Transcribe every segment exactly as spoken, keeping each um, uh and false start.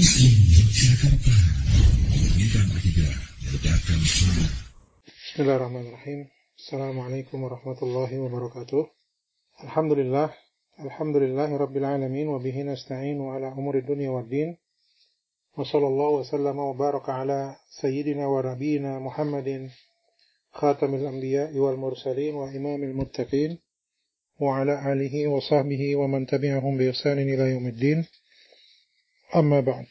Muslim Yogyakarta memurnikan akidah, meledakkan sunnah. Bismillahirrahmanirrahim. Assalamualaikum warahmatullahi wabarakatuh. Alhamdulillah, alhamdulillahi rabbil alamin, wa bihi nasta'inu ala umuri dunya waddin. Wa sallallahu wa sallama wa baraka ala sayyidina wa nabiyina Muhammadin khatamil anbiya'i wal mursalin wa imamil muttaqin wa ala alihi wa sahbihi wa man tabi'ahum bi ihsanin ila yaumiddin. Amma ba'd.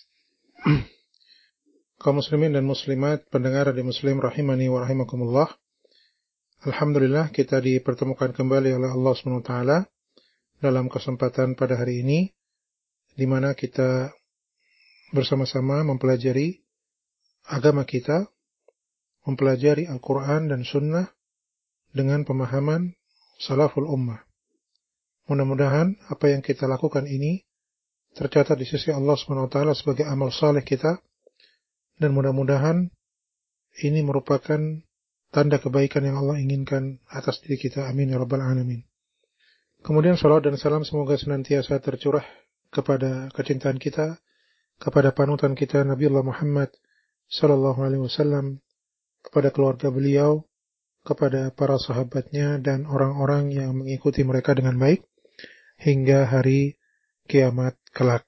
Kaum muslimin dan muslimat, pendengar di Muslim rahimani wa rahimakumullah. Alhamdulillah kita dipertemukan kembali oleh Allah subhanahu wa taala dalam kesempatan pada hari ini, di mana kita bersama-sama mempelajari agama kita, mempelajari Al-Quran dan Sunnah dengan pemahaman salaful ummah. Mudah-mudahan apa yang kita lakukan ini tercatat di sisi Allah subhanahu wa taala sebagai amal saleh kita, dan mudah-mudahan ini merupakan tanda kebaikan yang Allah inginkan atas diri kita. Amin ya rabbal alamin. Kemudian salawat dan salam semoga senantiasa tercurah kepada kecintaan kita, kepada panutan kita Nabiullah Muhammad sallallahu alaihi wasallam, kepada keluarga beliau, kepada para sahabatnya dan orang-orang yang mengikuti mereka dengan baik hingga hari kiamat kelak.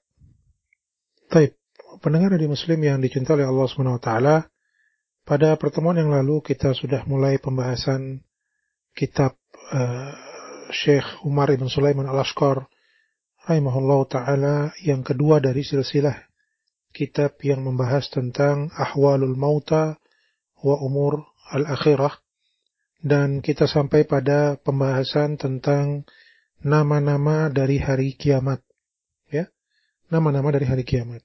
Baik, pendengar di Muslim yang dicintai oleh Allah subhanahu wa taala, pada pertemuan yang lalu kita sudah mulai pembahasan kitab uh, Syekh Umar ibn Sulaiman al-Ashqar rahimahullah ta'ala yang kedua dari silsilah kitab yang membahas tentang ahwalul mauta wa umur al-akhirah, dan kita sampai pada pembahasan tentang nama-nama dari hari kiamat, ya, nama-nama dari hari kiamat.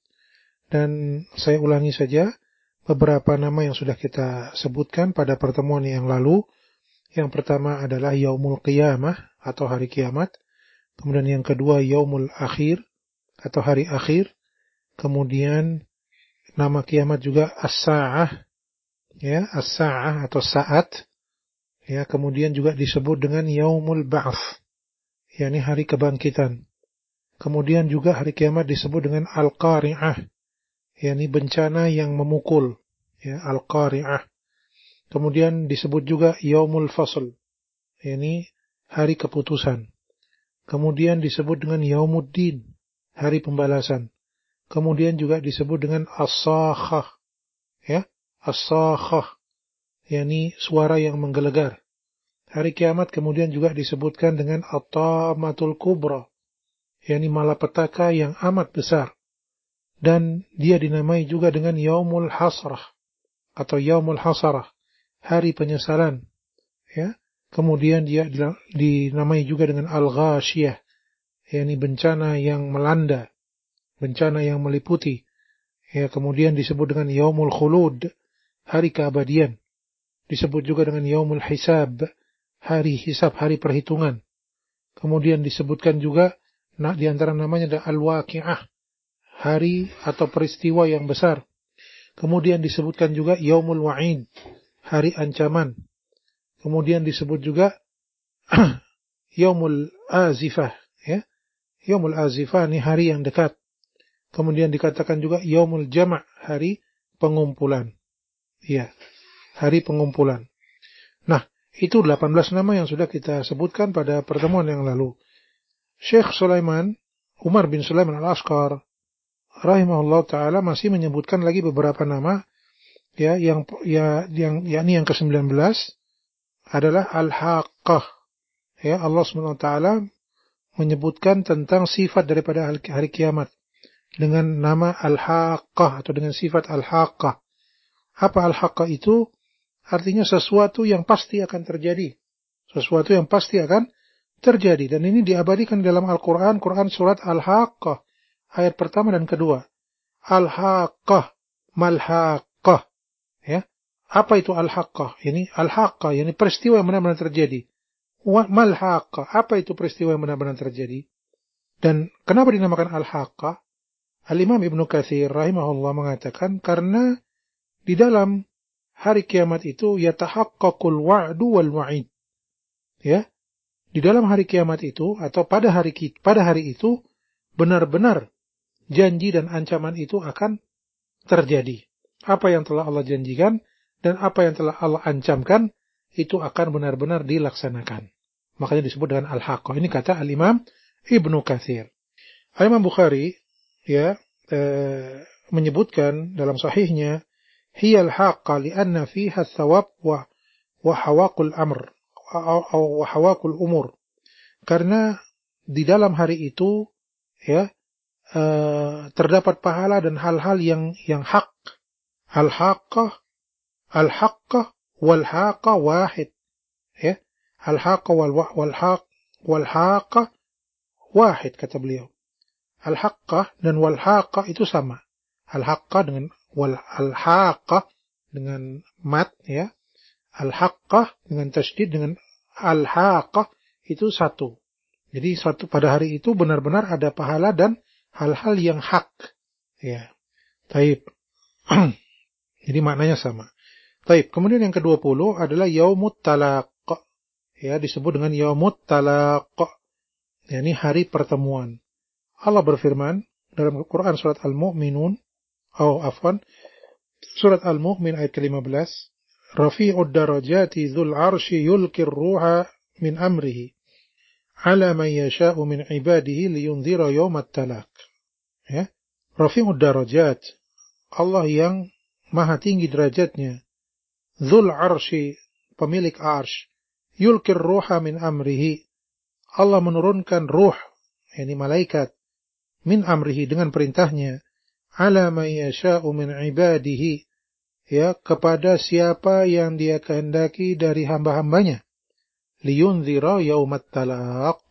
Dan saya ulangi saja beberapa nama yang sudah kita sebutkan pada pertemuan yang lalu. Yang pertama adalah Yaumul Qiyamah atau hari kiamat. Kemudian yang kedua Yaumul Akhir atau hari akhir. Kemudian nama kiamat juga As-Sa'ah, ya, As-Sa'ah atau saat. Ya, kemudian juga disebut dengan Yaumul Ba'ats, yakni hari kebangkitan. Kemudian juga hari kiamat disebut dengan Al-Qari'ah, yakni bencana yang memukul, ya, Al-Qari'ah. Kemudian disebut juga Yaumul Fasl, yakni hari keputusan. Kemudian disebut dengan Yaumuddin, hari pembalasan. Kemudian juga disebut dengan As-Sakhah, ya, As-Sakhah, yakni suara yang menggelegar. Hari kiamat kemudian juga disebutkan dengan At-Tamatul Kubra, yakni malapetaka yang amat besar. Dan dia dinamai juga dengan Yaumul Hasrah atau Yaumul Hasarah, hari penyesalan, ya. Kemudian dia dinamai juga dengan Al-Ghashiyah, yakni bencana yang melanda, bencana yang meliputi. Ya, kemudian disebut dengan Yaumul Khulud, hari keabadian. Disebut juga dengan Yaumul Hisab, hari hisab, hari perhitungan. Kemudian disebutkan juga, nah, di antara namanya ada Al-Waqi'ah, hari atau peristiwa yang besar. Kemudian disebutkan juga Yaumul Wa'id, hari ancaman. Kemudian disebut juga Yaumul Azifah, ya. Yaumul Azifah ini hari yang dekat. Kemudian dikatakan juga Yaumul Jama', hari pengumpulan. Ya, hari pengumpulan. Nah, itu delapan belas nama yang sudah kita sebutkan pada pertemuan yang lalu. Syekh Sulaiman, Umar bin Sulaiman al-Ashqar rahimahullah ta'ala masih menyebutkan lagi beberapa nama, ya, yang ya yang yakni yang ke sembilan belas adalah Al-Haqqah. Ya, Allah subhanahu wa taala menyebutkan tentang sifat daripada hari kiamat dengan nama Al-Haqqah atau dengan sifat Al-Haqqah. Apa Al-Haqqah itu? Artinya sesuatu yang pasti akan terjadi. Sesuatu yang pasti akan terjadi. Dan ini diabadikan dalam Al-Quran, Quran surat Al-Haqqah, ayat pertama dan kedua. Al-Haqqah, Mal-Haqqah. Ya. Apa itu Al-Haqqah? Ini Al-Haqqah, ini peristiwa yang benar-benar terjadi. Mal-Haqqah, apa itu peristiwa yang benar-benar terjadi? Dan kenapa dinamakan Al-Haqqah? Al-Imam Ibn Katsir rahimahullah mengatakan karena di dalam hari kiamat itu yatahaqqaqul wa'du wal wa'id. Ya. Di dalam hari kiamat itu atau pada hari pada hari itu benar-benar, janji dan ancaman itu akan terjadi. Apa yang telah Allah janjikan dan apa yang telah Allah ancamkan itu akan benar-benar dilaksanakan. Makanya disebut dengan al-haqqah. Ini kata al-Imam Ibnu Katsir. Al-Imam Bukhari ya eh, menyebutkan dalam sahihnya, hiyal haqqah li'anna fiha thawab wa wa hawaqul amr wa hawaqul umur. Karena di dalam hari itu ya eh, terdapat pahala dan hal-hal yang yang hak. Al-haqqah al-haqqah wal haqqah wahid. Ya. Al-haqqah wal wal haq wal haqqah wahid kata beliau. Al-haqqah dan wal haqqah itu sama. Al-haqqah dengan wal al-haqqah dengan mat ya. Al-haqqah dengan tasydid dengan al-haqqah itu satu. Jadi satu pada hari itu benar-benar ada pahala dan hal-hal yang hak. Ya. Taib. Jadi maknanya sama. Taib. Kemudian yang kedua puluh adalah yaumut talaq. Ya, disebut dengan yaumut talaq. Ya, ini hari pertemuan. Allah berfirman dalam Al-Quran surat Al-Mu'minun, oh afwan, surat Al-Mu'min ayat ke lima belas, Rafi'ud darajati dzul arsy yulqir ruha min amrihi ala man yasha'u min ibadihi liyunzira yaumat talaq. Ya, Rafi'ud darajat, Allah yang maha tinggi derajatnya, dzul arsy, pemilik arsy, yulqir ruha min amrihi, Allah menurunkan ruh, yakni malaikat, min amrihi dengan perintahnya, ala man yasha'u min ibadihi, ya kepada siapa yang dia kehendaki dari hamba-hambanya, liyunzira yaumat talaq,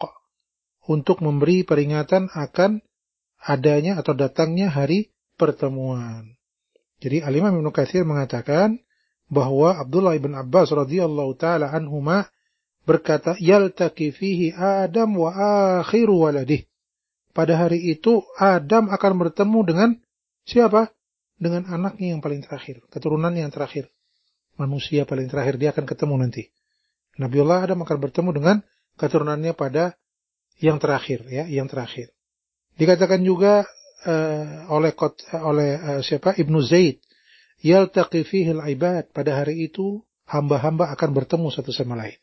untuk memberi peringatan akan adanya atau datangnya hari pertemuan. Jadi Al-Imam Ibnu Katsir mengatakan bahwa Abdullah ibn Abbas radhiyallahu taala anhuma berkata, yaltaqi fihi Adam wa akhiru waladih. Pada hari itu Adam akan bertemu dengan siapa? Dengan anaknya yang paling terakhir, keturunannya yang terakhir. Manusia paling terakhir dia akan ketemu nanti. Nabiullah Adam akan bertemu dengan keturunannya pada yang terakhir, ya, yang terakhir. Dikatakan juga uh, oleh oleh uh, siapa? Ibnu Zaid, yaltaqi fihi al-ibad. Pada hari itu hamba-hamba akan bertemu satu sama lain.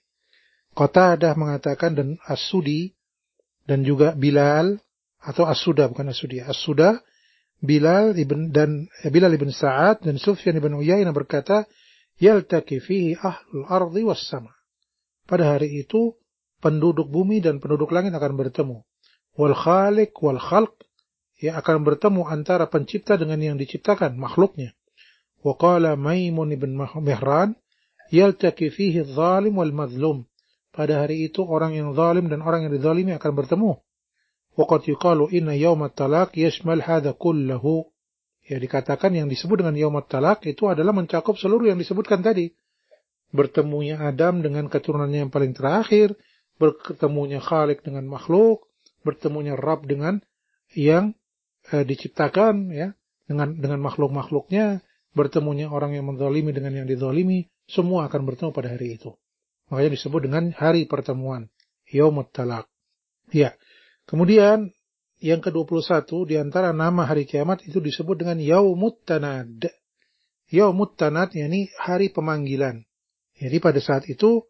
Qatadah mengatakan dan As-Sudi dan juga Bilal atau As-Suda bukan As-Sudi, As-Suda, Bilal ibn dan eh, Bilal ibn Sa'ad dan Sufyan ibn Uyainah berkata, yaltaqi fihi ahlul ardi was sama. Pada hari itu penduduk bumi dan penduduk langit akan bertemu. Wal khaliq wal khalq, ya akan bertemu antara pencipta dengan yang diciptakan, makhluknya. Wa qala Maimun ibn Mihran, yaltaqi fihi adh-dhalim wal madhlum. Pada hari itu orang yang zalim dan orang yang dizalimi akan bertemu. Waqad yuqalu inna yaumat talaq yashmal hadha kullahu. Ya dikatakan yang disebut dengan yaumat talaq itu adalah mencakup seluruh yang disebutkan tadi. Bertemunya Adam dengan keturunannya yang paling terakhir, bertemunya Khalik dengan makhluk, bertemunya Rabb dengan yang eh, diciptakan ya, dengan dengan makhluk-makhluknya, bertemunya orang yang menzalimi dengan yang dizalimi, semua akan bertemu pada hari itu. Makanya disebut dengan hari pertemuan, yaumut talaq. Ya. Kemudian yang ke dua puluh satu di antara nama hari kiamat itu disebut dengan yaumut tanad. Yaumut tanad yakni hari pemanggilan. Jadi pada saat itu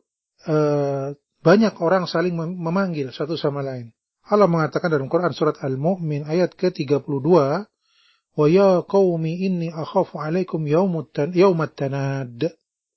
eh, banyak orang saling memanggil satu sama lain. Allah mengatakan dalam Quran surat Al-Mu'min ayat ke tiga puluh dua, "Wa ya qaumi inni akhafu 'alaikum yaumut tanad."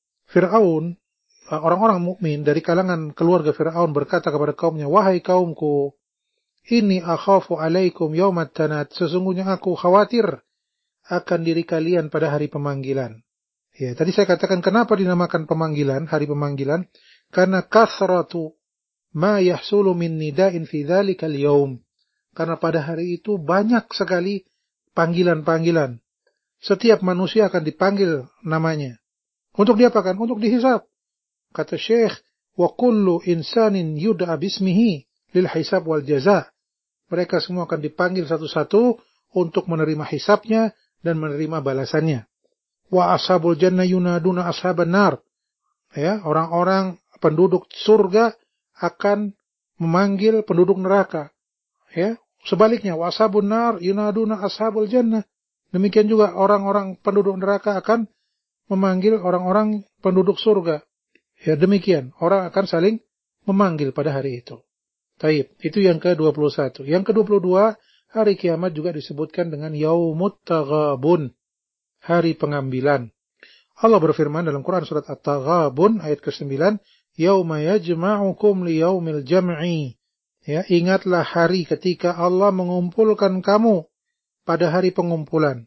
Fir'aun, orang-orang mukmin dari kalangan keluarga Fir'aun berkata kepada kaumnya, "Wahai kaumku, inni akhafu 'alaikum yaumat tanad." Sesungguhnya aku khawatir akan diri kalian pada hari pemanggilan. Ya, tadi saya katakan kenapa dinamakan pemanggilan, hari pemanggilan? Karena kasratu ma yahsulu min nida'in fi dzalikal yaum. Karena pada hari itu banyak sekali panggilan-panggilan. Setiap manusia akan dipanggil namanya. Untuk diapakan? Untuk dihisab. Kata Syekh, wa kullu insanin yud'a bismihi lil hisab wal jaza. Mereka semua akan dipanggil satu-satu untuk menerima hisabnya dan menerima balasannya. Wa ashabul jannah yunaduna ashaban nar. Ya, orang-orang penduduk surga akan memanggil penduduk neraka. Ya, sebaliknya, wa ashabun nar yunaduna ashabul jannah. Demikian juga orang-orang penduduk neraka akan memanggil orang-orang penduduk surga. Ya demikian, orang akan saling memanggil pada hari itu. Taib, itu yang ke dua puluh satu. Yang ke dua puluh dua, hari kiamat juga disebutkan dengan Yaumut Taghabun, hari pengambilan. Allah berfirman dalam Quran surat At-Taghabun ayat kesembilan, Yauma yajma'ukum liyaumil jam'i. Ya, ingatlah hari ketika Allah mengumpulkan kamu pada hari pengumpulan.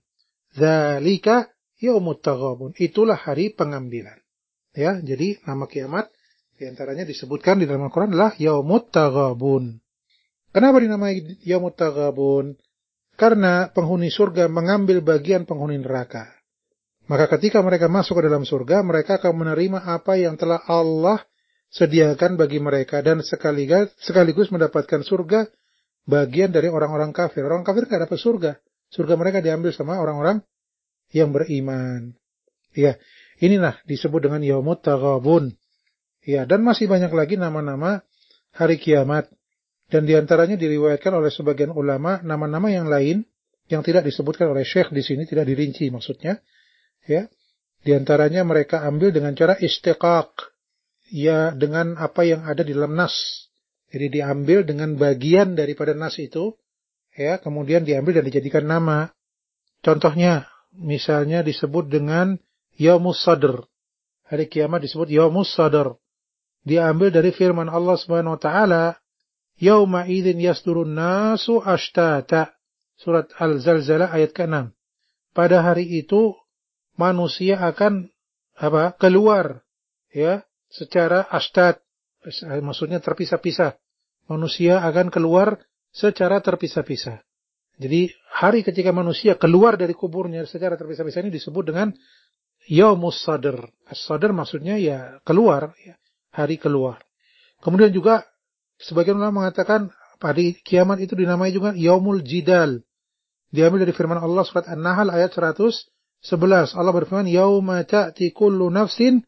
Dzalika Yaumut Taghabun. Itulah hari pengambilan. Ya, jadi nama kiamat di antaranya disebutkan di dalam Al-Quran adalah Yaumut Taghabun. Kenapa dinamai Yaumut Taghabun? Karena penghuni surga mengambil bagian penghuni neraka. Maka ketika mereka masuk ke dalam surga, mereka akan menerima apa yang telah Allah sediakan bagi mereka dan sekaligus, sekaligus mendapatkan surga bagian dari orang-orang kafir. Orang kafir tidak dapat surga. Surga mereka diambil sama orang-orang yang beriman. Ya, inilah disebut dengan Yaumut Taghabun. Ya, dan masih banyak lagi nama-nama hari kiamat. Dan diantaranya diriwayatkan oleh sebagian ulama nama-nama yang lain yang tidak disebutkan oleh Syekh di sini, tidak dirinci maksudnya. Ya, diantaranya mereka ambil dengan cara istiqaq, ya dengan apa yang ada di dalam nas. Jadi diambil dengan bagian daripada nas itu, ya kemudian diambil dan dijadikan nama. Contohnya, misalnya disebut dengan Yaumus Sadr. Hari kiamat disebut Yaumus Sadr. Diambil dari firman Allah Subhanahu wa taala, Yauma idzin yasdurun nasu ashtata. Surat Al-Zalzalah ayat keenam. Pada hari itu manusia akan apa? Keluar ya, secara ashtat. Maksudnya terpisah-pisah. Manusia akan keluar secara terpisah-pisah. Jadi hari ketika manusia keluar dari kuburnya secara terpisah-pisah ini disebut dengan Yaumus Sadr. As-Sadr maksudnya ya keluar, ya, hari keluar. Kemudian juga sebagian ulama mengatakan hari kiamat itu dinamai juga Yaumul Jidal. Diambil dari firman Allah surat An-Nahl ayat seratus sebelas. Allah berfirman, Yauma ta'ti kullu nafsin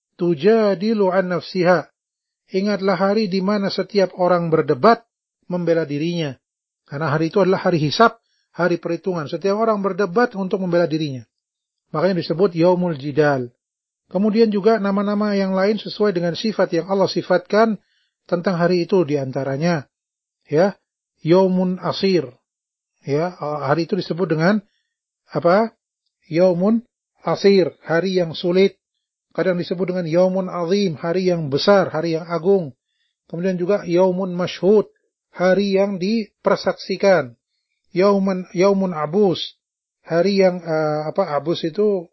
tujadilu an nafsiha. Ingatlah hari di mana setiap orang berdebat membela dirinya. Karena hari itu adalah hari hisab, hari perhitungan. Setiap orang berdebat untuk membela dirinya. Makanya disebut Yaumul Jidal. Kemudian juga nama-nama yang lain sesuai dengan sifat yang Allah sifatkan tentang hari itu, diantaranya ya Yaumun Asir. Ya, hari itu disebut dengan apa? Yaumun Asir, hari yang sulit. Kadang disebut dengan Yaumun Azim, hari yang besar, hari yang agung. Kemudian juga Yaumun Mashhud, hari yang dipersaksikan. Yaumun Yaumun Abus, hari yang uh, apa? Abus itu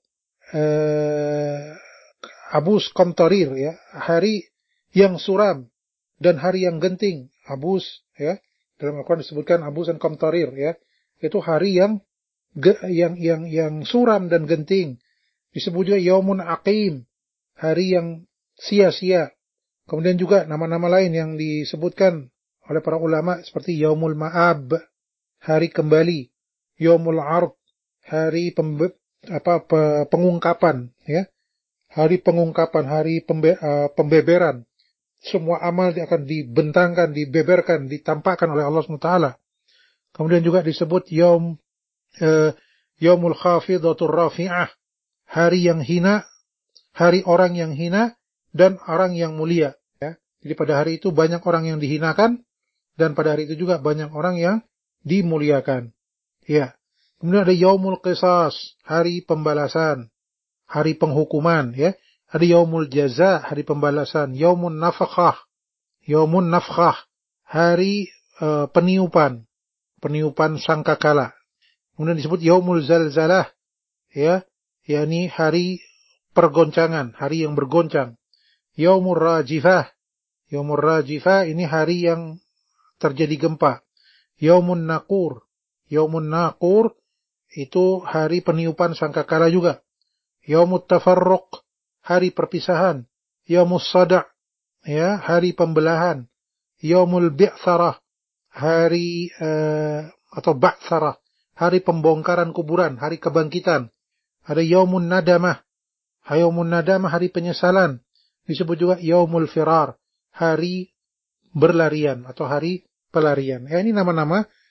uh, Abus Qamtarir ya, hari yang suram dan hari yang genting. Abus ya, dalam Al-Quran disebutkan Abus dan Qamtarir ya. Itu hari yang yang yang yang suram dan genting. Disebut juga Yaumun Aqim, hari yang sia-sia. Kemudian juga nama-nama lain yang disebutkan oleh para ulama seperti Yaumul Ma'ab, hari kembali. Yaumul Ard, hari pembe, apa, pe, pengungkapan ya. Hari pengungkapan, hari pembe, uh, pembeberan. Semua amal akan dibentangkan, dibeberkan, ditampakkan oleh Allah subhanahu wa taala. Kemudian juga disebut Yaum uh, Yaumul Khafidatur Rafi'ah, hari yang hina, hari orang yang hina dan orang yang mulia ya. Jadi pada hari itu banyak orang yang dihinakan dan pada hari itu juga banyak orang yang dimuliakan. Ya. Kemudian ada Yaumul Qisas, hari pembalasan, hari penghukuman ya. Ada Yaumul Jaza, hari pembalasan. Yaumun Nafakhah, Yaumun Nafkhah, hari uh, peniupan, peniupan sangkakala. Kemudian disebut Yaumul Zalzalah, ya, yakni hari pergoncangan, hari yang bergoncang. Yaumur Rajifah, Yaumur Rajifah ini hari yang terjadi gempa. Yaumun Naqur, Yaumun Naqur itu hari peniupan sangkakala juga. Yaumut Tafarruq, hari perpisahan. Yaumus Sada', ya, hari pembelahan. Yaumul Bi'tsarah, hari uh, atau Ba'tsarah, hari pembongkaran kuburan, hari kebangkitan. Ada Yaumun Nadamah, Yaumun Nadamah, hari penyesalan. Disebut juga Yaumul Firar, hari berlarian atau hari pelarian. Ya, ini nama-nama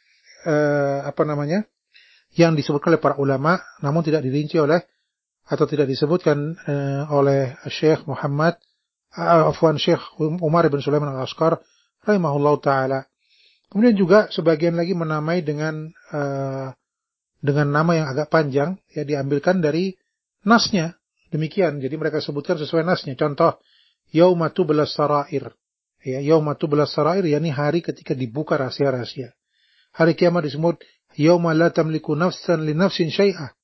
uh, apa namanya yang disebutkan oleh para ulama, namun tidak dirinci oleh atau tidak disebutkan uh, oleh Syekh Muhammad uh, afwan Syekh Umar bin Sulaiman Al-Ashqar rahimahullahu taala. Kemudian juga sebagian lagi menamai dengan uh, dengan nama yang agak panjang, ya diambilkan dari nasnya. Demikian, jadi mereka sebutkan sesuai nasnya. Contoh, Yauma tublas sarair. Ya, Yauma tublas sarair, yakni hari ketika dibuka rahasia-rahasia. Hari kiamat disebut Yauma la tamliku nafsan li nafsin syai'ah.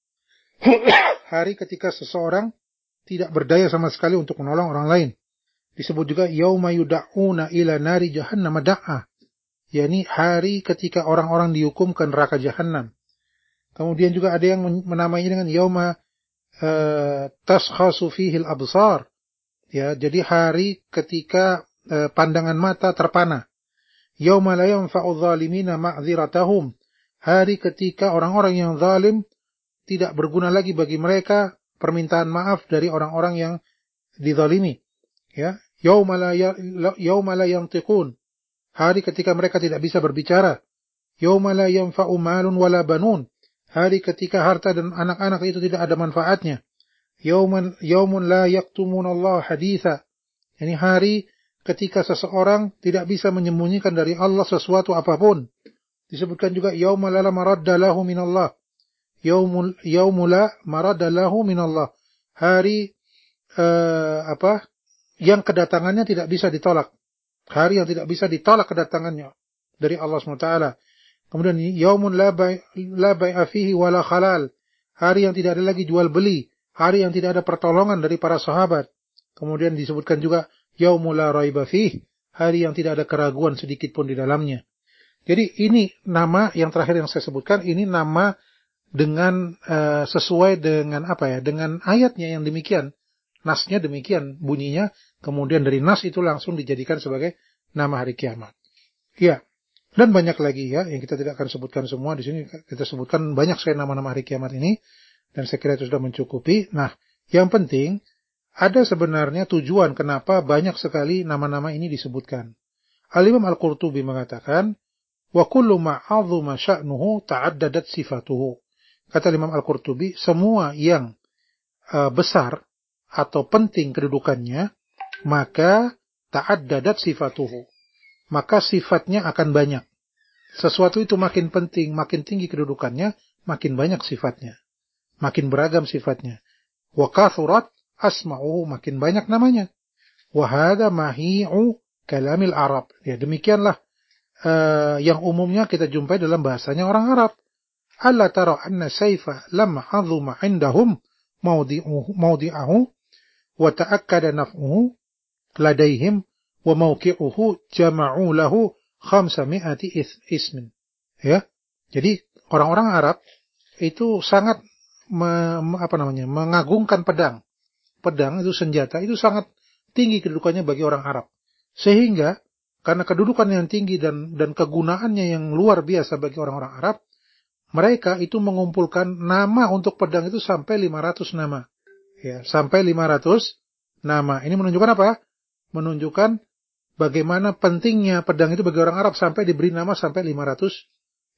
Hari ketika seseorang tidak berdaya sama sekali untuk menolong orang lain. Disebut juga Yauma yuda'una ila nari jahannam da'a. yakni hari ketika orang-orang dihukum ke neraka jahanam. Kemudian juga ada yang menamainya dengan yauma uh, taskhasu fihi al-absar. Ya, jadi hari ketika uh, pandangan mata terpana. Yauma la yanfa'u adh-dhalimina ma'dhiratahum. Hari ketika orang-orang yang zalim tidak berguna lagi bagi mereka permintaan maaf dari orang-orang yang dizalimi. Ya, yauma la yauma la yantiqun. Hari ketika mereka tidak bisa berbicara. Yauma la yanfa'u malun wala banun. Hari ketika harta dan anak-anak itu tidak ada manfaatnya. Yaumun yaumun la yaktumunallah haditha. Yani hari ketika seseorang tidak bisa menyembunyikan dari Allah sesuatu apapun. Disebutkan juga yauma la maradda lahu minallah. Yaumul yaumul la maradda lahu minallah. Hari uh, apa? yang kedatangannya tidak bisa ditolak. Hari yang tidak bisa ditolak kedatangannya dari Allah subhanahu wa taala. Kemudian yaumun la bai'a fihi wala khalal. Hari yang tidak ada lagi jual beli, hari yang tidak ada pertolongan dari para sahabat. Kemudian disebutkan juga yaumul la raiba fihi, hari yang tidak ada keraguan sedikit pun di dalamnya. Jadi ini nama yang terakhir yang saya sebutkan, ini nama dengan uh, sesuai dengan apa ya? Dengan ayatnya yang demikian. Nasnya demikian bunyinya, kemudian dari nas itu langsung dijadikan sebagai nama hari kiamat. Ya, dan banyak lagi ya yang kita tidak akan sebutkan semua di sini. Kita sebutkan banyak sekali nama-nama hari kiamat ini, dan saya kira itu sudah mencukupi. Nah, yang penting ada sebenarnya tujuan kenapa banyak sekali nama-nama ini disebutkan. Al-Imam Al-Qurtubi mengatakan, wa kullu ma 'azuma sya'nuhu ta'addadat sifatuhu. Kata Imam Al-Qurtubi, semua yang uh, besar atau penting kedudukannya, maka ta'addadat sifatuhu. Maka sifatnya akan banyak. Sesuatu itu makin penting, makin tinggi kedudukannya, makin banyak sifatnya. Makin beragam sifatnya. Wa kathurat asma'uhu, makin banyak namanya. Wa hadha mahi'u kalamil Arab. Ya, demikianlah uh, yang umumnya kita jumpai dalam bahasanya orang Arab. Alla tara anna sayfa lam 'azuma 'indahum mawdi'uhu mawdi'ahu wa ta'akkada naf'uhu ladaihim wa mawqi'uhu jama'u lahu khamsami'ati ismin. Ya. Jadi orang-orang Arab itu sangat me, apa namanya? mengagungkan pedang. Pedang itu senjata itu sangat tinggi kedudukannya bagi orang Arab. Sehingga karena kedudukan yang tinggi dan dan kegunaannya yang luar biasa bagi orang-orang Arab, mereka itu mengumpulkan nama untuk pedang itu sampai lima ratus nama. Ya, sampai lima ratus nama. Ini menunjukkan apa? Menunjukkan bagaimana pentingnya pedang itu bagi orang Arab sampai diberi nama sampai lima ratus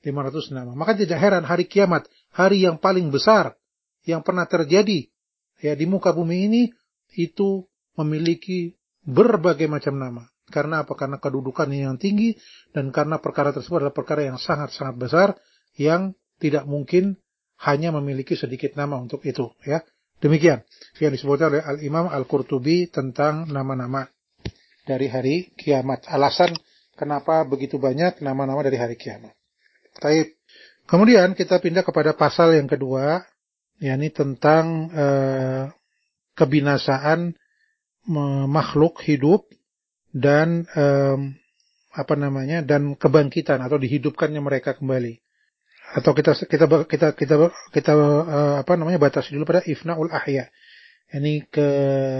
nama. Maka tidak heran hari kiamat, hari yang paling besar yang pernah terjadi ya di muka bumi ini, itu memiliki berbagai macam nama. Karena apa? Karena kedudukannya yang tinggi dan karena perkara tersebut adalah perkara yang sangat-sangat besar yang tidak mungkin hanya memiliki sedikit nama untuk itu, ya. Demikian yang disebutkan oleh Al-Imam Al-Qurtubi tentang nama-nama dari hari kiamat. Alasan kenapa begitu banyak nama-nama dari hari kiamat. Baik. Kemudian kita pindah kepada pasal yang kedua, yakni tentang eh, kebinasaan eh, makhluk hidup dan eh, apa namanya dan kebangkitan atau dihidupkannya mereka kembali. Atau kita kita kita kita kita uh, apa namanya batasi dulu pada ifnaul ahya. Ini ke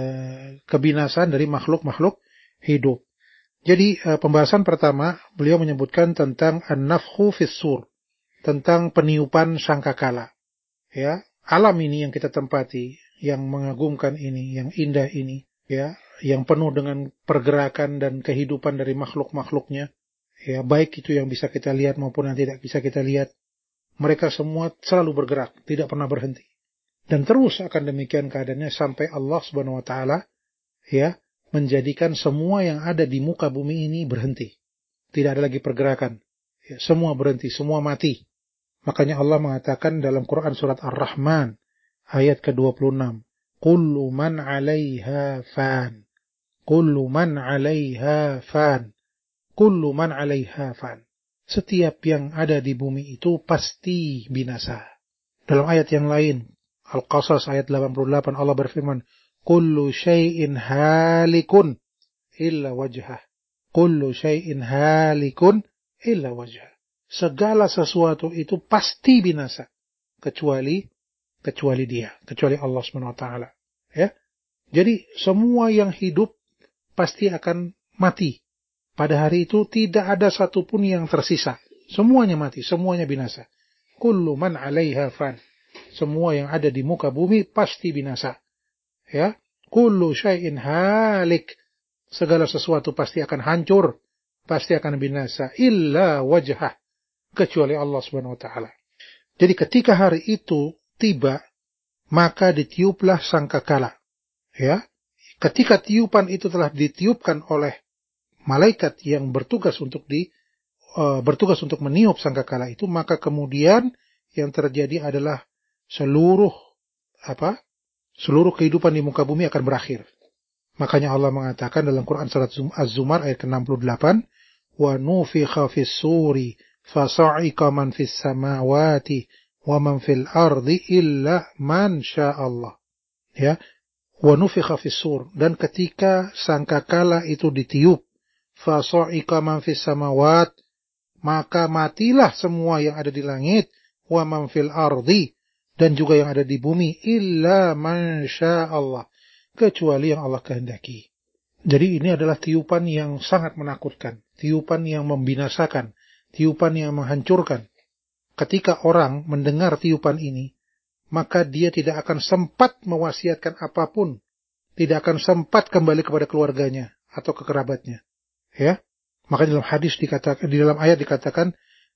kebinasaan dari makhluk-makhluk hidup. Jadi uh, pembahasan pertama beliau menyebutkan tentang an-nafkhu fis-sur, tentang peniupan sangkakala. Ya, alam ini yang kita tempati, yang mengagumkan ini, yang indah ini, ya, yang penuh dengan pergerakan dan kehidupan dari makhluk-makhluknya. Ya, baik itu yang bisa kita lihat maupun yang tidak bisa kita lihat. Mereka semua selalu bergerak, tidak pernah berhenti. Dan terus akan demikian keadaannya sampai Allah Subhanahu wa taala ya menjadikan semua yang ada di muka bumi ini berhenti. Tidak ada lagi pergerakan. Ya, semua berhenti, semua mati. Makanya Allah mengatakan dalam Quran surat Ar-Rahman ayat ke dua puluh enam, "Kullu man 'alaiha fan." Kullu man 'alaiha fan. Kullu man 'alaiha fan. Setiap yang ada di bumi itu pasti binasa. Dalam ayat yang lain, Al-Qasas ayat delapan puluh delapan Allah berfirman, "Kullu syai'in halikun illa wajhah." Kullu syai'in halikun illa wajhah. Segala sesuatu itu pasti binasa kecuali kecuali dia, kecuali Allah Subhanahu wa taala. Ya. Jadi semua yang hidup pasti akan mati. Pada hari itu tidak ada satupun yang tersisa. Semuanya mati, semuanya binasa. Kullu man 'alaiha fan. Semua yang ada di muka bumi pasti binasa. Ya. Kullu syai'in halik. Segala sesuatu pasti akan hancur, pasti akan binasa, illa wajhah, kecuali Allah Subhanahu wa taala. Jadi ketika hari itu tiba, maka ditiuplah sangkakala. Ya. Ketika tiupan itu telah ditiupkan oleh malaikat yang bertugas untuk di uh, bertugas untuk meniup sangkakala itu, maka kemudian yang terjadi adalah seluruh apa? Seluruh kehidupan di muka bumi akan berakhir. Makanya Allah mengatakan dalam Quran surat Az-Zumar ayat ke enam puluh delapan, "Wa nufikha fis-suri fasa'iqa man fis samawati wa man fil ardi illa man sya'allah." Ya, wa nufikha fis-sur, dan ketika sangkakala itu ditiup, fasa'iqa man fis samawat, maka matilah semua yang ada di langit, wa man fil ardi, dan juga yang ada di bumi, illa man sya'allah, kecuali yang Allah kehendaki. Jadi ini adalah tiupan yang sangat menakutkan, tiupan yang membinasakan, tiupan yang menghancurkan. Ketika orang mendengar tiupan ini, maka dia tidak akan sempat mewasiatkan apapun, tidak akan sempat kembali kepada keluarganya atau ke kerabatnya. Ya, maka dalam hadis dikatakan, di dalam ayat dikatakan,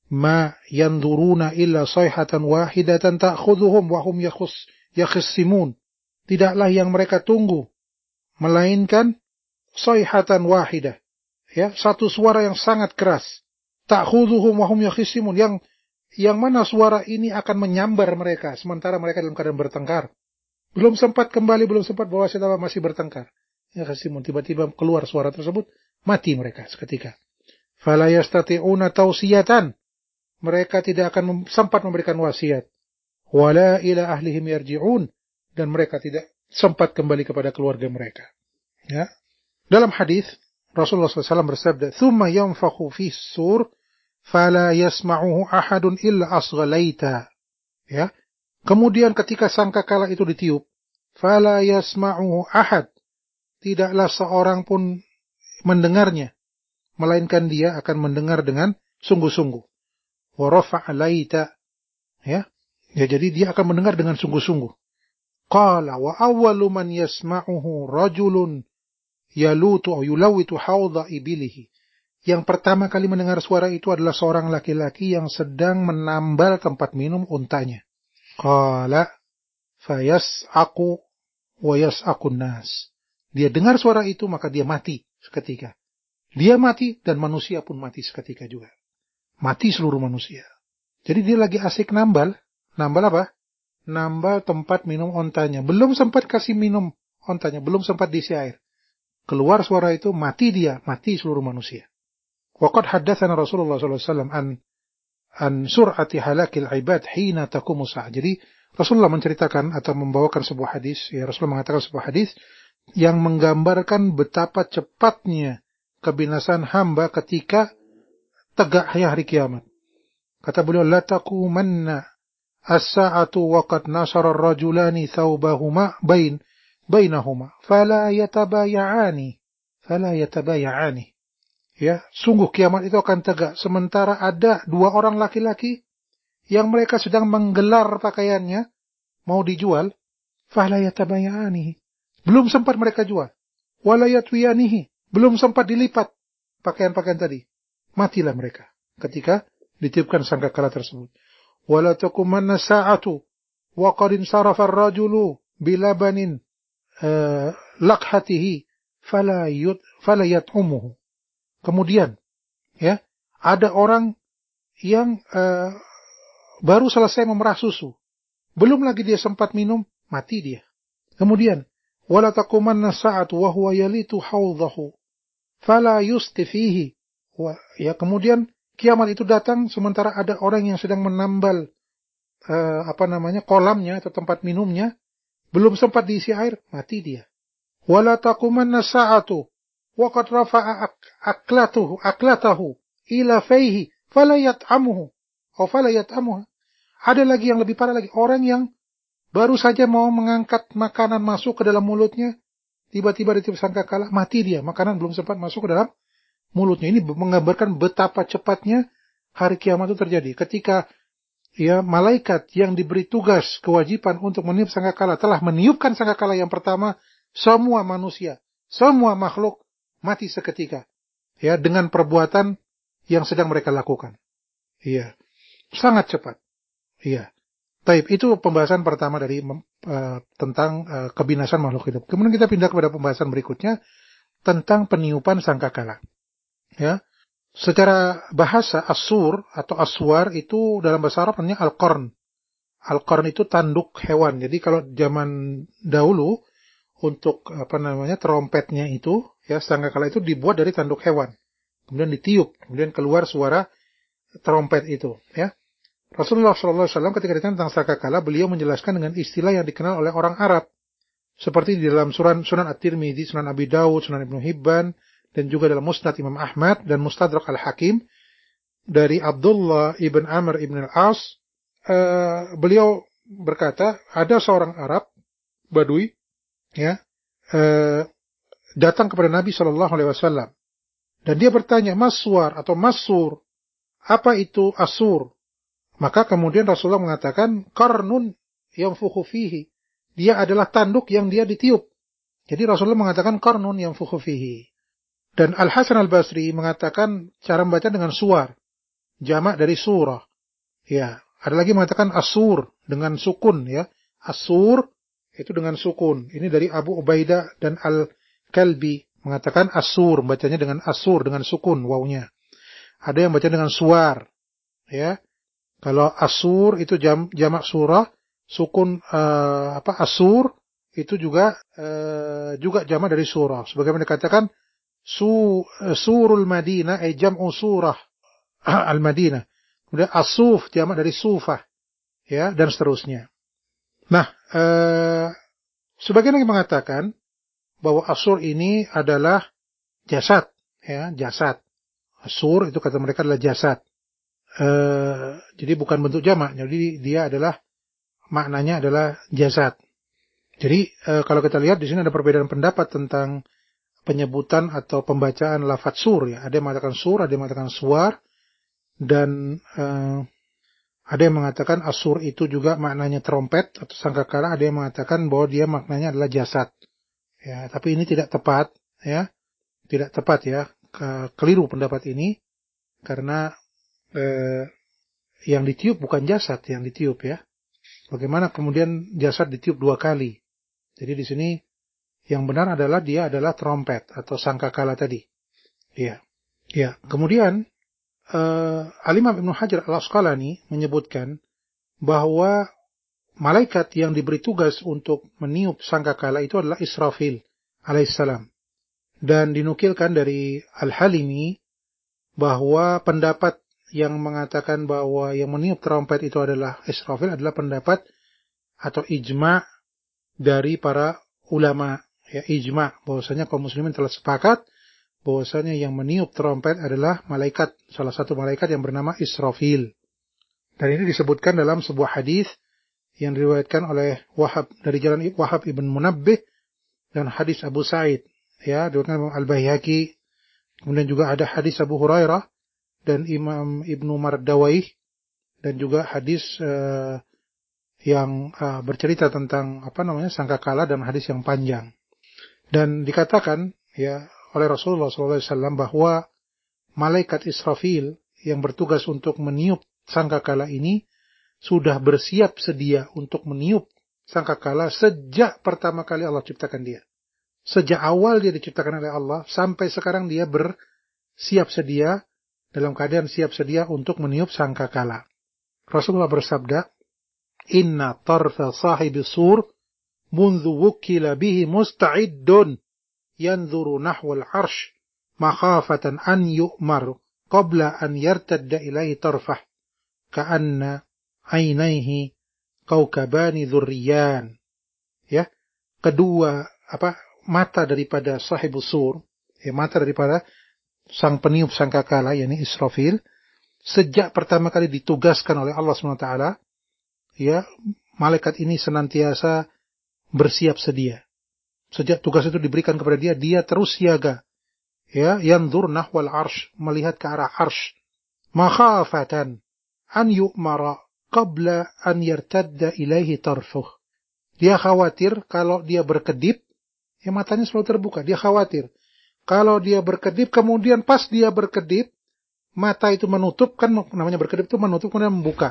ma yanduruna illa sayhatan wahidatan ta'khudhuhum wa hum yakhus yakhissimun. Tidaklah yang mereka tunggu melainkan sayhatan wahidah, ya, satu suara yang sangat keras, ta'khudhuhum wa hum yakhissimun, yang yang mana suara ini akan menyambar mereka sementara mereka dalam keadaan bertengkar. Belum sempat kembali, belum sempat bawa senjata, masih bertengkar. Ya khasimun, tiba-tiba keluar suara tersebut, mati mereka seketika. Fala yastati'una tausiyatan. Mereka tidak akan sempat memberikan wasiat. Wala ila ahlihim yarji'un. Dan mereka tidak sempat kembali kepada keluarga mereka. Ya. Dalam hadis Rasulullah shallallahu alaihi wasallam bersabda, "Tsumma yanfakhu fis sur, fala yasma'uhu ahadun illa asghalaita." Ya. Kemudian ketika sangkakala itu ditiup, fala yasma'uhu ahad, tidaklah seorang pun mendengarnya, melainkan dia akan mendengar dengan sungguh-sungguh. Wa rafa'a laita, ya. Ya, jadi dia akan mendengar dengan sungguh-sungguh. Qala wa awwalu man yasma'uhu rajulun yalutu aw yulawitu hawdha ibilihi. Yang pertama kali mendengar suara itu adalah seorang laki-laki yang sedang menambal tempat minum untanya. Qala fayas'aqu wa yas'aqun nas. Dia dengar suara itu maka dia mati seketika. Dia mati dan manusia pun mati seketika juga. Mati seluruh manusia. Jadi dia lagi asik nambal. Nambal apa? Nambal tempat minum ontanya. Belum sempat kasih minum ontanya. Belum sempat diisi air. Keluar suara itu, mati dia. Mati seluruh manusia. Waqad haddatsana Rasulullah sallallahu alaihi wasallam an, an sur'ati halakil ibad hina taqumu sa'ah. Jadi Rasulullah menceritakan atau membawakan sebuah hadis. Ya, Rasulullah mengatakan sebuah hadis yang menggambarkan betapa cepatnya kebinasan hamba ketika tegaknya hari kiamat. Kata beliau, la taqumanna as-sa'atu wa qad nasara ar-rajulani thawbahuma bain bainahuma fala yatabaya'ani fala yatabaya'ani. Ya, sungguh kiamat itu akan tegak sementara ada dua orang laki-laki yang mereka sedang menggelar pakaiannya mau dijual, fala yatabaya'ani. Belum sempat mereka jual. Wala yatwiyanihi, belum sempat dilipat pakaian-pakaian tadi. matilah mereka ketika ditiupkan sangkakala tersebut. Wala taqumanna sa'atu wa qad insarafa ar-rajulu bilabanin uh, lakhatihi fala yut fala yat'umuhu. Kemudian ya, ada orang yang uh, baru selesai memerah susu, belum lagi dia sempat minum, mati dia. Kemudian wala taqumanna sa'atu wa huwa yalitu hawdahu fala yusqi fihi. Ya, kemudian kiamat itu datang sementara ada orang yang sedang menambal uh, apa namanya kolamnya atau tempat minumnya, belum sempat diisi air, mati dia. Wala taqumanna sa'atu wa qad rafa'a aklatuhu aklatahu ila fayhi fala yat'amuhu aw fala yat'amuha. Ada lagi yang lebih parah lagi, orang yang baru saja mau mengangkat makanan masuk ke dalam mulutnya, tiba-tiba ditiup sangkakala, mati dia, makanan belum sempat masuk ke dalam mulutnya. Ini menggambarkan betapa cepatnya hari kiamat itu terjadi. Ketika ya malaikat yang diberi tugas kewajiban untuk meniup sangkakala telah meniupkan sangkakala yang pertama, semua manusia, semua makhluk mati seketika. Ya, dengan perbuatan yang sedang mereka lakukan. Iya. Sangat cepat. Iya. Taib, itu pembahasan pertama dari uh, tentang uh, kebinasan makhluk hidup. Kemudian kita pindah kepada pembahasan berikutnya tentang peniupan sangkakala. Ya, secara bahasa as-sur atau aswar itu dalam bahasa Arab namanya al-qarn. Al-qarn itu tanduk hewan. Jadi kalau zaman dahulu untuk apa namanya trompetnya itu, ya sangkakala itu dibuat dari tanduk hewan. Kemudian ditiup, kemudian keluar suara trompet itu. Ya, Rasulullah shallallahu alaihi wasallam ketika ditanya tentang sangkakala, beliau menjelaskan dengan istilah yang dikenal oleh orang Arab, seperti di dalam Sunan Sunan At-Tirmidzi, Sunan Abi Dawud, Sunan Ibnu Hibban, dan juga dalam Musnad Imam Ahmad dan Mustadrak Al-Hakim dari Abdullah ibn Amr ibn Al-As. Uh, beliau berkata, ada seorang Arab Badui ya uh, datang kepada Nabi shallallahu alaihi wasallam dan dia bertanya, maswar atau masur, apa itu asur? Maka kemudian Rasulullah mengatakan, qarnun yanfukhu fihi, dia adalah tanduk yang dia ditiup. Jadi Rasulullah mengatakan qarnun yanfukhu fihi. Dan Al-Hasan Al-Basri mengatakan cara membaca dengan suar, jamak dari surah. Ya, ada lagi mengatakan asur dengan sukun ya. Asur itu dengan sukun. Ini dari Abu Ubaidah dan Al-Kalbi mengatakan asur, bacanya dengan asur dengan sukun wawunya. Ada yang baca dengan suar. Ya. Kalau asur itu jam, jamak surah, sukun uh, apa asur itu juga uh, juga jamak dari surah. Sebagaimana dikatakan Su, surul Madinah, ay jam'u surah al-Madinah. Kemudian asuf, jamak dari sufah. Ya, dan seterusnya. Nah, eh, sebagian yang mengatakan bahwa asur ini adalah jasad. Ya, jasad. Asur itu kata mereka adalah jasad. Eh, jadi bukan bentuk jamak. Jadi dia adalah, maknanya adalah jasad. Jadi eh, kalau kita lihat di sini ada perbedaan pendapat tentang penyebutan atau pembacaan lafaz sur ya. Ada yang mengatakan sur, ada yang mengatakan suar, dan uh, ada yang mengatakan asur itu juga maknanya trompet atau sangkakala, ada yang mengatakan bahwa dia maknanya adalah jasad. Ya, tapi ini tidak tepat ya. Tidak tepat ya. Keliru pendapat ini karena uh, yang ditiup bukan jasad yang ditiup ya. Bagaimana kemudian jasad ditiup dua kali? Jadi di sini yang benar adalah dia adalah trompet atau sangkakala tadi. Ya. Ya, kemudian uh, Al-Imam Ibnu Hajar Al-Asqalani menyebutkan bahwa malaikat yang diberi tugas untuk meniup sangkakala itu adalah Israfil alaihissalam. Dan dinukilkan dari Al-Halimi bahwa pendapat yang mengatakan bahwa yang meniup trompet itu adalah Israfil adalah pendapat atau ijma' dari para ulama. Ya, ijma' bahwasanya kaum muslimin telah sepakat bahwasanya yang meniup trompet adalah malaikat, salah satu malaikat yang bernama Israfil. Dan ini disebutkan dalam sebuah hadis yang diriwayatkan oleh Wahab dari jalan Wahab ibn Munabbih dan hadis Abu Sa'id ya, diriwayatkan Al-Baihaqi. Kemudian juga ada hadis Abu Hurairah dan Imam Ibnu Mardawai dan juga hadis uh, yang uh, bercerita tentang apa namanya sangkakala dan hadis yang panjang. Dan dikatakan ya oleh Rasulullah shallallahu alaihi wasallam bahwa malaikat Israfil yang bertugas untuk meniup sangkakala ini sudah bersiap sedia untuk meniup sangkakala sejak pertama kali Allah ciptakan dia. Sejak awal dia diciptakan oleh Allah, sampai sekarang dia bersiap sedia, dalam keadaan siap sedia untuk meniup sangkakala. Rasulullah bersabda, Inna tarfa sahibi sur, mundhu wukila bihi musta'iddun, yanzuru nahwal arsh, makhafatan an yu'mar, qabla an yartadda ilaihi tarfah, ka'anna ainaihi kaukabani dhurriyan. Ya, kedua, apa, mata daripada sahibus sur, ya, mata daripada sang peniup sangkakala, yakni Israfil, sejak pertama kali ditugaskan oleh Allah subhanahu wa taala, ya, malaikat ini senantiasa bersiap sedia. Sejak tugas itu diberikan kepada dia, dia terus siaga. Ya, yanzur nahwal arsh, melihat ke arah arsh. Makhafatan an yu'mara qabla an yartadda ilaihi tarfuh. Dia khawatir kalau dia berkedip, ya matanya selalu terbuka. Dia khawatir kalau dia berkedip, kemudian pas dia berkedip, mata itu menutup, kan namanya berkedip itu menutup, kemudian membuka.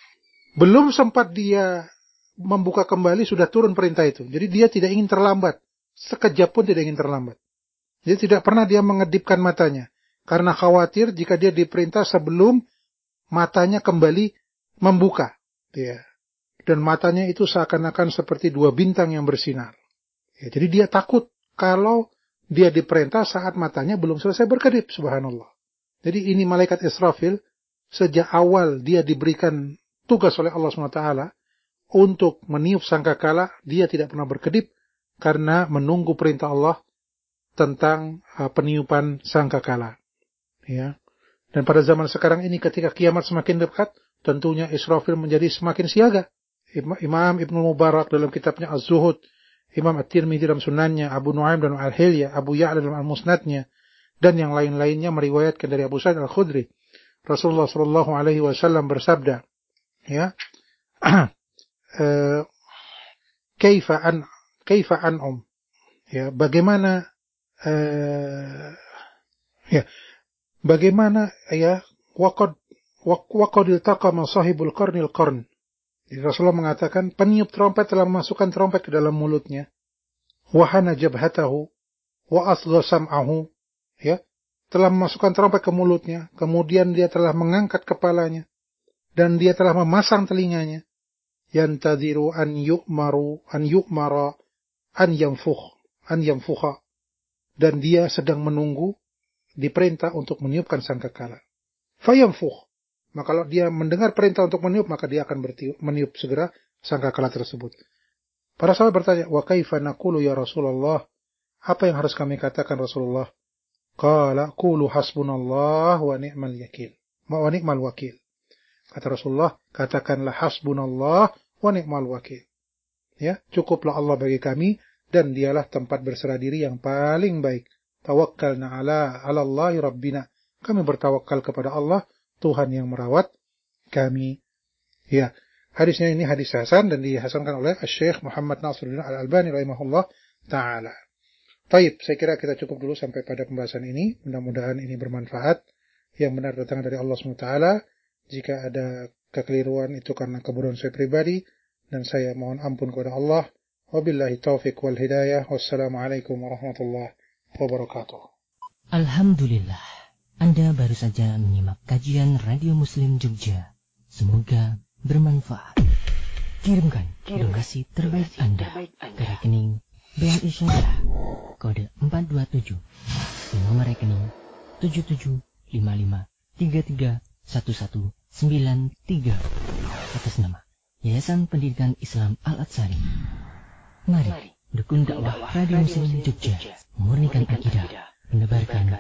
Belum sempat dia membuka kembali, sudah turun perintah itu. Jadi dia tidak ingin terlambat. Sekejap pun tidak ingin terlambat. Jadi tidak pernah dia mengedipkan matanya. Karena khawatir jika dia diperintah sebelum matanya kembali membuka. Ya. Dan matanya itu seakan-akan seperti dua bintang yang bersinar. Ya, jadi dia takut kalau dia diperintah saat matanya belum selesai berkedip. Subhanallah. Jadi ini malaikat Israfil, sejak awal dia diberikan tugas oleh Allah subhanahu wa taala untuk meniup sangkakala, dia tidak pernah berkedip karena menunggu perintah Allah tentang uh, peniupan sangkakala. Ya. Dan pada zaman sekarang ini ketika kiamat semakin dekat, tentunya Israfil menjadi semakin siaga. Imam Ibnu Mubarak dalam kitabnya Az-Zuhud, Imam At-Tirmidzi dalam Sunannya, Abu Nuaim dalam Al-Hilyah, Abu Ya'la dalam Al-Musnadnya, dan yang lain-lainnya meriwayatkan dari Abu Sa'id Al-Khudri. Rasulullah sallallahu alaihi wasallam bersabda, ya, kaifa an kaifa an'um, ya, bagaimana uh, ya bagaimana ya waqad waqad iltaqama sahibul qarnil qarn. Jadi Rasulullah mengatakan peniup trompet telah memasukkan trompet ke dalam mulutnya, wa hana jabhatahu wa asgha sam'ahu, ya, telah memasukkan trompet ke mulutnya, kemudian dia telah mengangkat kepalanya dan dia telah memasang telinganya, yantadhiru an yu'maru an yu'mara an yanfukh an yanfukha, dan dia sedang menunggu diperintah untuk meniupkan sangkakala. Fayanfukh, maka kalau dia mendengar perintah untuk meniup, maka dia akan bertiup, meniup segera sangkakala tersebut. Para sahabat bertanya, wa kaifa naqulu ya Rasulullah, apa yang harus kami katakan Rasulullah? Qala qulu hasbunallah wa ni'mal wakil. Wa ni'mal wakil. Kata Rasulullah, katakanlah hasbunallah wa ni'mal wakil. Ya, cukuplah Allah bagi kami dan dialah tempat berserah diri yang paling baik. Tawakkalna ala ala Allahi rabbina. Kami bertawakal kepada Allah, Tuhan yang merawat kami. Ya, hadisnya ini hadis hasan dan dihasankan oleh Syekh Muhammad Nasiruddin Al-Albani rahimahullah taala. Baik, saya kira kita cukup dulu sampai pada pembahasan ini. Mudah-mudahan ini bermanfaat. Yang benar datang dari Allah subhanahu wa taala. Jika ada kekeliruan itu karena kebodohan saya pribadi, dan saya mohon ampun kepada Allah. Wabillahi taufiq wal hidayah. Wassalamualaikum warahmatullahi wabarakatuh. Alhamdulillah, Anda baru saja menyimak kajian Radio Muslim Jogja. Semoga bermanfaat. Kirimkan donasi terbaik Anda ke rekening B N I Syariah kode empat dua tujuh di nomor rekening tujuh tujuh lima lima tiga tiga satu satu sembilan tiga atas nama Yayasan Pendidikan Islam Al-Atsari. Mari dukung dakwah Radio Muslim Jogja, memurnikan akidah, menebarkan